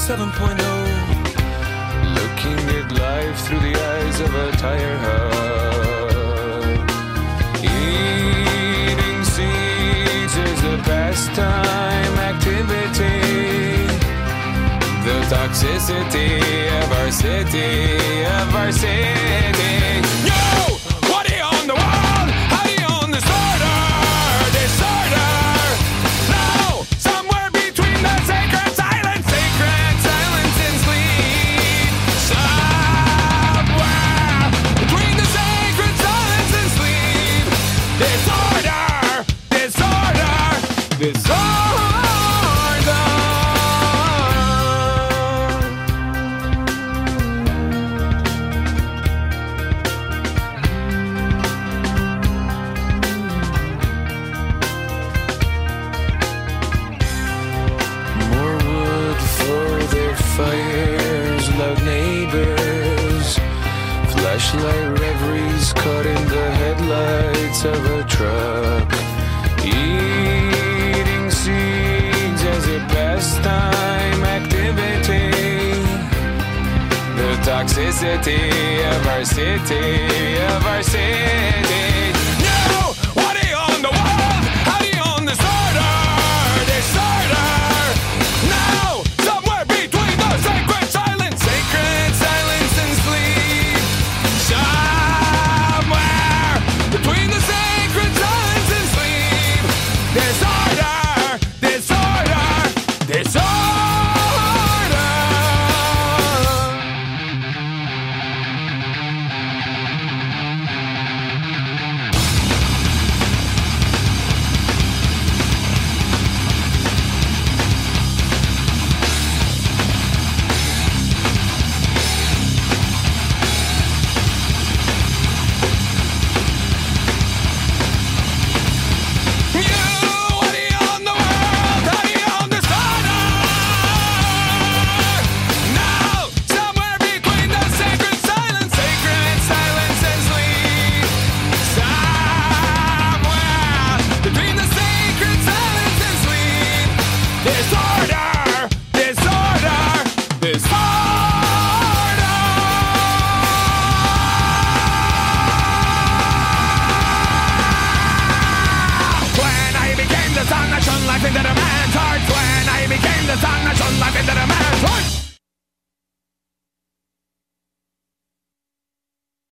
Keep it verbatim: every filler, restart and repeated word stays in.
seven point oh. Looking at life through the eyes of a tire hub. Eating seeds is a pastime activity. The toxicity of our city, of our city. Yo! What do you own the world? How do you own disorder? Disorder! No! Somewhere between the sacred silence, sacred silence and sleep. Somewhere between the sacred silence and sleep. Disorder! Disorder! Disorder! Fires, loud neighbors, flashlight reveries caught in the headlights of a truck. Eating seeds as a pastime activity. The toxicity of our city, of our city. No! What do you own the world? How do you own disorder? Disorder! No! Sacred silence, sacred silence and sleep. Somewhere between the sacred silence and sleep. Disorder, disorder, disorder. Life into the man's heart. When I became the sun that shone life into the man's heart.